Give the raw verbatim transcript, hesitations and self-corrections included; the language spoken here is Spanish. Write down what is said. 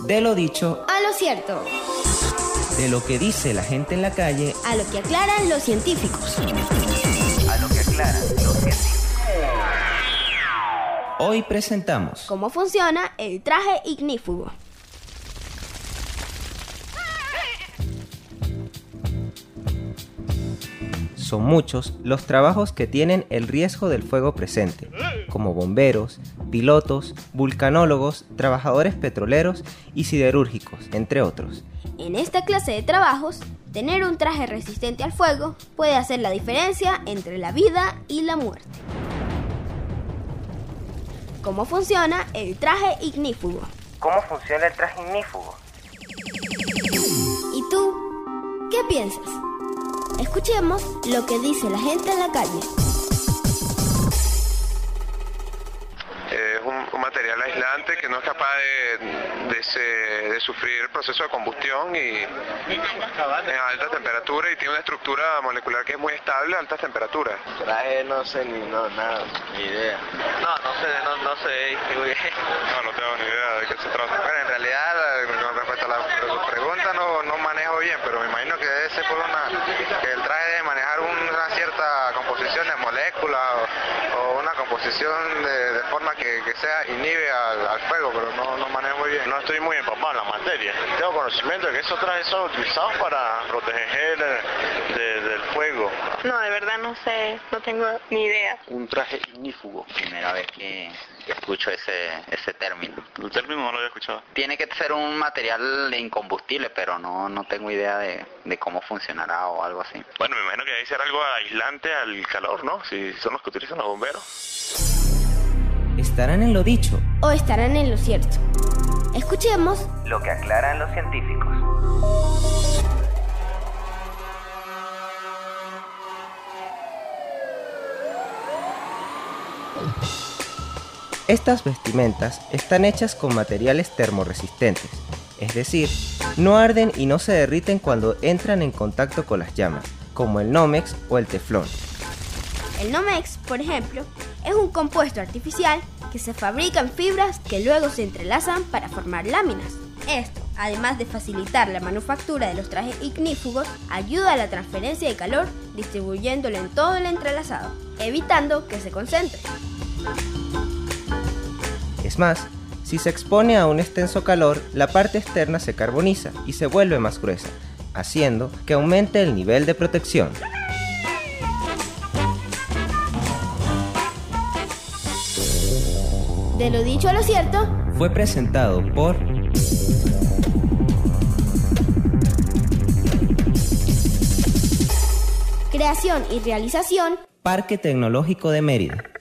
De lo dicho a lo cierto. De lo que dice la gente en la calle a lo que aclaran los científicos. A lo que aclaran los científicos. Hoy presentamos cómo funciona el traje ignífugo. Son muchos los trabajos que tienen el riesgo del fuego presente, como bomberos, pilotos, vulcanólogos, trabajadores petroleros y siderúrgicos, entre otros. En esta clase de trabajos, tener un traje resistente al fuego puede hacer la diferencia entre la vida y la muerte. ¿Cómo funciona el traje ignífugo? ¿Cómo funciona el traje ignífugo? ¿Y tú? ¿Qué piensas? Escuchemos lo que dice la gente en la calle. Es un, un material aislante que no es capaz de, de, se, de sufrir el proceso de combustión y en alta temperatura, y tiene una estructura molecular que es muy estable a altas temperaturas. Traje no sé ni no, nada, ni idea. No, no sé, no, no sé. No, no tengo ni idea de qué se trata. Bueno, en realidad, con respecto a la pregunta, no, no manejo bien, pero me imagino que debe ser por una, que el traje debe manejar una cierta composición de moléculas o, o una composición de, de forma que, que sea inhibe al, al fuego, pero no, no manejo muy bien. No estoy muy empapado en la materia. Tengo conocimiento de que esos trajes son utilizados para proteger de, del fuego. No, de verdad no sé, no tengo ni idea. Un traje ignífugo. Primera vez que escucho ese, ese término. El término no lo había escuchado. Tiene que ser un material incombustible, pero no, no tengo idea de, de cómo funcionará o algo así. Bueno, me imagino que debe ser algo aislante al calor, ¿no? Si son los que utilizan los bomberos. ¿Estarán en lo dicho o estarán en lo cierto? Escuchemos lo que aclaran los científicos. Estas vestimentas están hechas con materiales termorresistentes, es decir, no arden y no se derriten cuando entran en contacto con las llamas, como el Nomex o el teflón. El Nomex, por ejemplo, es un compuesto artificial que se fabrica en fibras que luego se entrelazan para formar láminas. Esto, además de facilitar la manufactura de los trajes ignífugos, ayuda a la transferencia de calor distribuyéndolo en todo el entrelazado, evitando que se concentre. Es más, si se expone a un extenso calor, la parte externa se carboniza y se vuelve más gruesa, haciendo que aumente el nivel de protección. De lo dicho a lo cierto, fue presentado por Creación y realización, Parque Tecnológico de Mérida.